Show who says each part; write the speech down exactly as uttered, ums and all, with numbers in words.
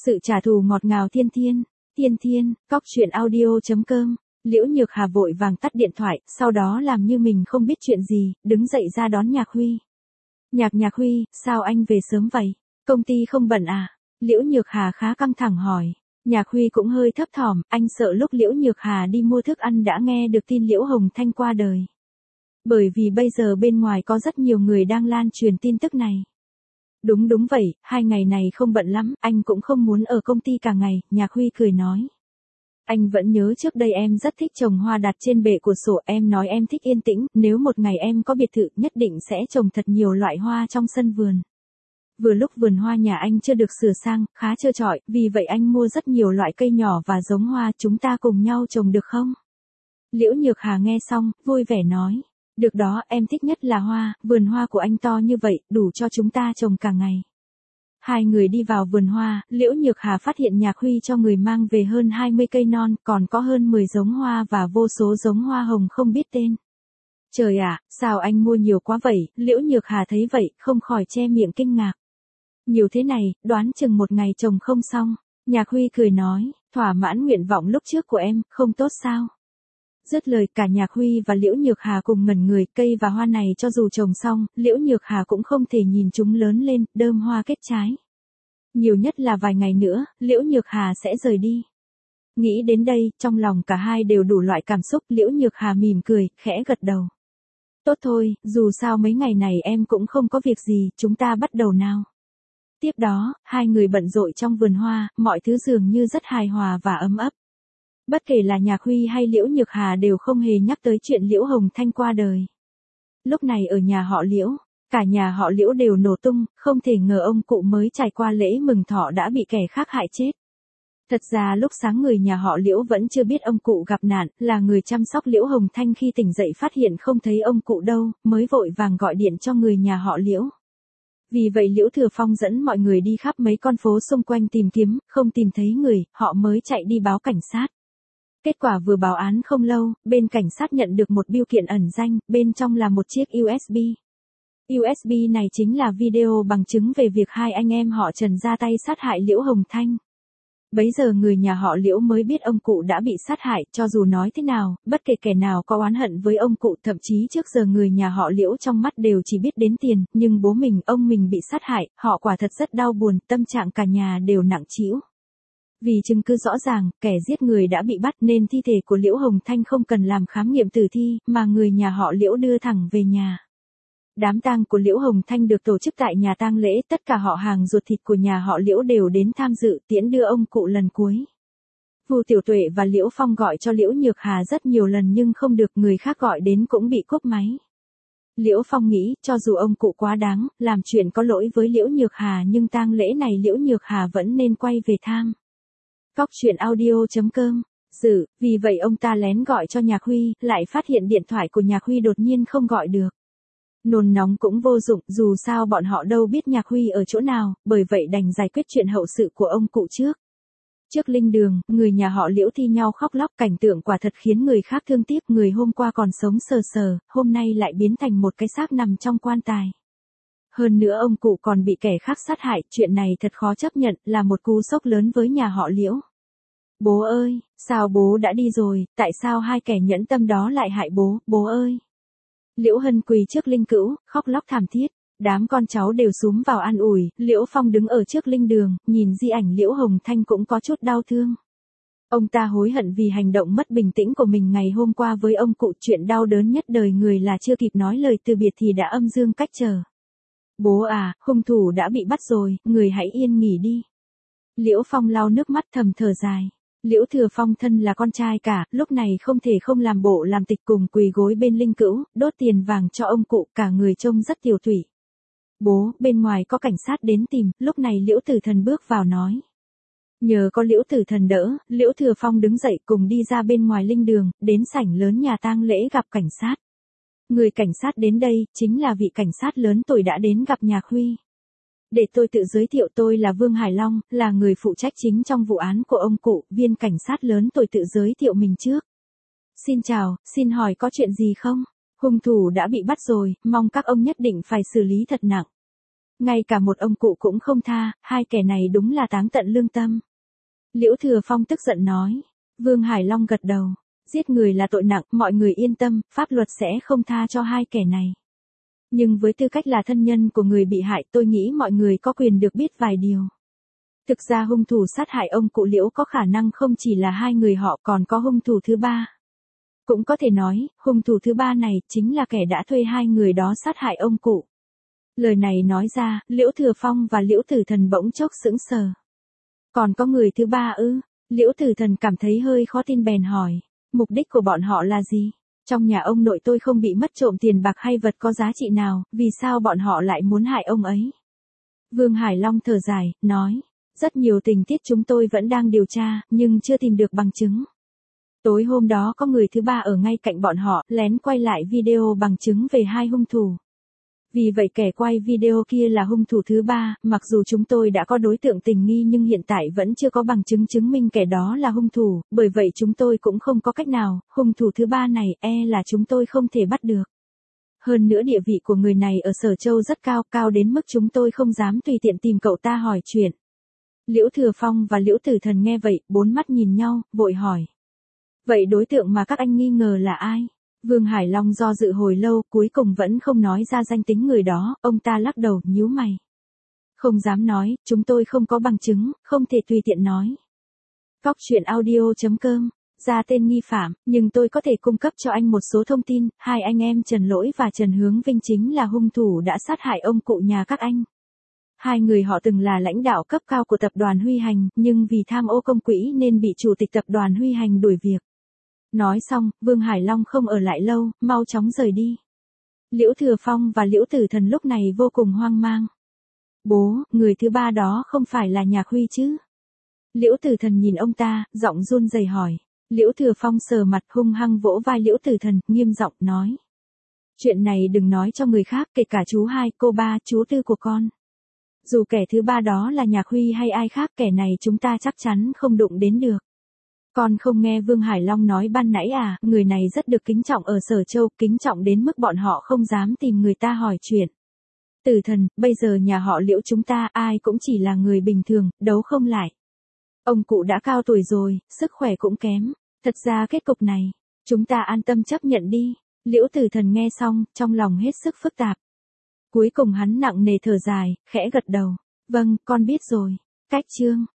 Speaker 1: Sự trả thù ngọt ngào thiên thiên, thiên thiên, cóc truyện audio.com. Liễu Nhược Hà vội vàng tắt điện thoại, sau đó làm như mình không biết chuyện gì, đứng dậy ra đón Nhạc Huy. Nhạc Nhạc Huy, sao anh về sớm vậy? Công ty không bận à? Liễu Nhược Hà khá căng thẳng hỏi. Nhạc Huy cũng hơi thấp thỏm, anh sợ lúc Liễu Nhược Hà đi mua thức ăn đã nghe được tin Liễu Hồng Thanh qua đời. Bởi vì bây giờ bên ngoài có rất nhiều người đang lan truyền tin tức này. Đúng đúng vậy, hai ngày này không bận lắm, anh cũng không muốn ở công ty cả ngày, Nhạc Huy cười nói. Anh vẫn nhớ trước đây em rất thích trồng hoa đặt trên bệ cửa sổ, em nói em thích yên tĩnh, nếu một ngày em có biệt thự nhất định sẽ trồng thật nhiều loại hoa trong sân vườn. Vừa lúc vườn hoa nhà anh chưa được sửa sang, khá trơ trọi, vì vậy anh mua rất nhiều loại cây nhỏ và giống hoa, chúng ta cùng nhau trồng được không? Liễu Nhược Hà nghe xong, vui vẻ nói. Được đó, em thích nhất là hoa, vườn hoa của anh to như vậy, đủ cho chúng ta trồng cả ngày. Hai người đi vào vườn hoa, Liễu Nhược Hà phát hiện Nhạc Huy cho người mang về hơn hai mươi cây non, còn có hơn mười giống hoa và vô số giống hoa hồng không biết tên. Trời ạ, sao anh mua nhiều quá vậy? Liễu Nhược Hà thấy vậy, không khỏi che miệng kinh ngạc. Nhiều thế này, đoán chừng một ngày trồng không xong. Nhạc Huy cười nói, thỏa mãn nguyện vọng lúc trước của em, không tốt sao? Dứt lời cả Nhạc Huy và Liễu Nhược Hà cùng ngẩn người, cây và hoa này cho dù trồng xong, Liễu Nhược Hà cũng không thể nhìn chúng lớn lên, đơm hoa kết trái. Nhiều nhất là vài ngày nữa, Liễu Nhược Hà sẽ rời đi. Nghĩ đến đây, trong lòng cả hai đều đủ loại cảm xúc, Liễu Nhược Hà mỉm cười, khẽ gật đầu. Tốt thôi, dù sao mấy ngày này em cũng không có việc gì, chúng ta bắt đầu nào. Tiếp đó, hai người bận rộn trong vườn hoa, mọi thứ dường như rất hài hòa và ấm ấp. Bất kể là Nhạc Huy hay Liễu Nhược Hà đều không hề nhắc tới chuyện Liễu Hồng Thanh qua đời. Lúc này ở nhà họ Liễu, cả nhà họ Liễu đều nổ tung, không thể ngờ ông cụ mới trải qua lễ mừng thọ đã bị kẻ khác hại chết. Thật ra lúc sáng người nhà họ Liễu vẫn chưa biết ông cụ gặp nạn, là người chăm sóc Liễu Hồng Thanh khi tỉnh dậy phát hiện không thấy ông cụ đâu, mới vội vàng gọi điện cho người nhà họ Liễu. Vì vậy Liễu Thừa Phong dẫn mọi người đi khắp mấy con phố xung quanh tìm kiếm, không tìm thấy người, họ mới chạy đi báo cảnh sát. Kết quả vừa báo án không lâu, bên cảnh sát nhận được một bưu kiện ẩn danh, bên trong là một chiếc u ét bê. u ét bê này chính là video bằng chứng về việc hai anh em họ Trần ra tay sát hại Liễu Hồng Thanh. Bấy giờ người nhà họ Liễu mới biết ông cụ đã bị sát hại, cho dù nói thế nào, bất kể kẻ nào có oán hận với ông cụ, thậm chí trước giờ người nhà họ Liễu trong mắt đều chỉ biết đến tiền, nhưng bố mình, ông mình bị sát hại, họ quả thật rất đau buồn, tâm trạng cả nhà đều nặng trĩu. Vì chứng cứ rõ ràng, kẻ giết người đã bị bắt nên thi thể của Liễu Hồng Thanh không cần làm khám nghiệm tử thi, mà người nhà họ Liễu đưa thẳng về nhà. Đám tang của Liễu Hồng Thanh được tổ chức tại nhà tang lễ, tất cả họ hàng ruột thịt của nhà họ Liễu đều đến tham dự, tiễn đưa ông cụ lần cuối. Vu Tiểu Tuệ và Liễu Phong gọi cho Liễu Nhược Hà rất nhiều lần nhưng không được, người khác gọi đến cũng bị cúp máy. Liễu Phong nghĩ, cho dù ông cụ quá đáng, làm chuyện có lỗi với Liễu Nhược Hà nhưng tang lễ này Liễu Nhược Hà vẫn nên quay về tham. Cóc truyện audio.com. Dự, vì vậy ông ta lén gọi cho Nhạc Huy, lại phát hiện điện thoại của Nhạc Huy đột nhiên không gọi được. Nôn nóng cũng vô dụng, dù sao bọn họ đâu biết Nhạc Huy ở chỗ nào, bởi vậy đành giải quyết chuyện hậu sự của ông cụ trước. Trước linh đường, người nhà họ Liễu thi nhau khóc lóc, cảnh tượng quả thật khiến người khác thương tiếc, người hôm qua còn sống sờ sờ, hôm nay lại biến thành một cái xác nằm trong quan tài. Hơn nữa ông cụ còn bị kẻ khác sát hại, chuyện này thật khó chấp nhận, là một cú sốc lớn với nhà họ Liễu. Bố ơi, sao bố đã đi rồi, tại sao hai kẻ nhẫn tâm đó lại hại bố, bố ơi. Liễu Hân quỳ trước linh cữu, khóc lóc thảm thiết, đám con cháu đều xúm vào an ủi, Liễu Phong đứng ở trước linh đường, nhìn di ảnh Liễu Hồng Thanh cũng có chút đau thương. Ông ta hối hận vì hành động mất bình tĩnh của mình ngày hôm qua với ông cụ, chuyện đau đớn nhất đời người là chưa kịp nói lời từ biệt thì đã âm dương cách trở. Bố à, hung thủ đã bị bắt rồi, người hãy yên nghỉ đi. Liễu Phong lau nước mắt thầm thở dài. Liễu Thừa Phong thân là con trai cả, lúc này không thể không làm bộ làm tịch cùng quỳ gối bên linh cữu, đốt tiền vàng cho ông cụ, cả người trông rất tiều tụy. Bố, bên ngoài có cảnh sát đến tìm, lúc này Liễu Tử Thần bước vào nói. Nhờ có Liễu Tử Thần đỡ, Liễu Thừa Phong đứng dậy cùng đi ra bên ngoài linh đường, đến sảnh lớn nhà tang lễ gặp cảnh sát. Người cảnh sát đến đây, chính là vị cảnh sát lớn tuổi đã đến gặp Nhạc Huy. Để tôi tự giới thiệu, tôi là Vương Hải Long, là người phụ trách chính trong vụ án của ông cụ, viên cảnh sát lớn tuổi tự giới thiệu mình trước. Xin chào, xin hỏi có chuyện gì không? Hung thủ đã bị bắt rồi, mong các ông nhất định phải xử lý thật nặng. Ngay cả một ông cụ cũng không tha, hai kẻ này đúng là táng tận lương tâm. Liễu Thừa Phong tức giận nói. Vương Hải Long gật đầu. Giết người là tội nặng, mọi người yên tâm, pháp luật sẽ không tha cho hai kẻ này. Nhưng với tư cách là thân nhân của người bị hại, tôi nghĩ mọi người có quyền được biết vài điều. Thực ra hung thủ sát hại ông cụ Liễu có khả năng không chỉ là hai người họ, còn có hung thủ thứ ba. Cũng có thể nói, hung thủ thứ ba này chính là kẻ đã thuê hai người đó sát hại ông cụ. Lời này nói ra, Liễu Thừa Phong và Liễu Tử Thần bỗng chốc sững sờ. Còn có người thứ ba ư? Liễu Tử Thần cảm thấy hơi khó tin bèn hỏi. Mục đích của bọn họ là gì? Trong nhà ông nội tôi không bị mất trộm tiền bạc hay vật có giá trị nào, vì sao bọn họ lại muốn hại ông ấy? Vương Hải Long thở dài, nói. Rất nhiều tình tiết chúng tôi vẫn đang điều tra, nhưng chưa tìm được bằng chứng. Tối hôm đó có người thứ ba ở ngay cạnh bọn họ, lén quay lại video bằng chứng về hai hung thủ. Vì vậy kẻ quay video kia là hung thủ thứ ba, mặc dù chúng tôi đã có đối tượng tình nghi nhưng hiện tại vẫn chưa có bằng chứng chứng minh kẻ đó là hung thủ, bởi vậy chúng tôi cũng không có cách nào, hung thủ thứ ba này e là chúng tôi không thể bắt được. Hơn nữa địa vị của người này ở Sở Châu rất cao, cao đến mức chúng tôi không dám tùy tiện tìm cậu ta hỏi chuyện. Liễu Thừa Phong và Liễu Tử Thần nghe vậy, bốn mắt nhìn nhau, vội hỏi. Vậy đối tượng mà các anh nghi ngờ là ai? Vương Hải Long do dự hồi lâu, cuối cùng vẫn không nói ra danh tính người đó, ông ta lắc đầu, nhíu mày. Không dám nói, chúng tôi không có bằng chứng, không thể tùy tiện nói. Cóc truyện audio chấm com, ra tên nghi phạm, nhưng tôi có thể cung cấp cho anh một số thông tin, hai anh em Trần Lỗi và Trần Hướng Vinh chính là hung thủ đã sát hại ông cụ nhà các anh. Hai người họ từng là lãnh đạo cấp cao của tập đoàn Huy Hành, nhưng vì tham ô công quỹ nên bị chủ tịch tập đoàn Huy Hành đuổi việc. Nói xong, Vương Hải Long không ở lại lâu, mau chóng rời đi. Liễu Thừa Phong và Liễu Tử Thần lúc này vô cùng hoang mang. Bố, người thứ ba đó không phải là Nhạc Huy chứ? Liễu Tử Thần nhìn ông ta, giọng run rẩy hỏi. Liễu Thừa Phong sờ mặt hung hăng vỗ vai Liễu Tử Thần, nghiêm giọng nói. Chuyện này đừng nói cho người khác, kể cả chú hai, cô ba, chú tư của con. Dù kẻ thứ ba đó là Nhạc Huy hay ai khác, kẻ này chúng ta chắc chắn không đụng đến được. Con không nghe Vương Hải Long nói ban nãy à, người này rất được kính trọng ở Sở Châu, kính trọng đến mức bọn họ không dám tìm người ta hỏi chuyện. Tử Thần, bây giờ nhà họ Liễu chúng ta ai cũng chỉ là người bình thường, đấu không lại. Ông cụ đã cao tuổi rồi, sức khỏe cũng kém. Thật ra kết cục này, chúng ta an tâm chấp nhận đi. Liễu Tử Thần nghe xong, trong lòng hết sức phức tạp. Cuối cùng hắn nặng nề thở dài, khẽ gật đầu. Vâng, con biết rồi. Cách chương.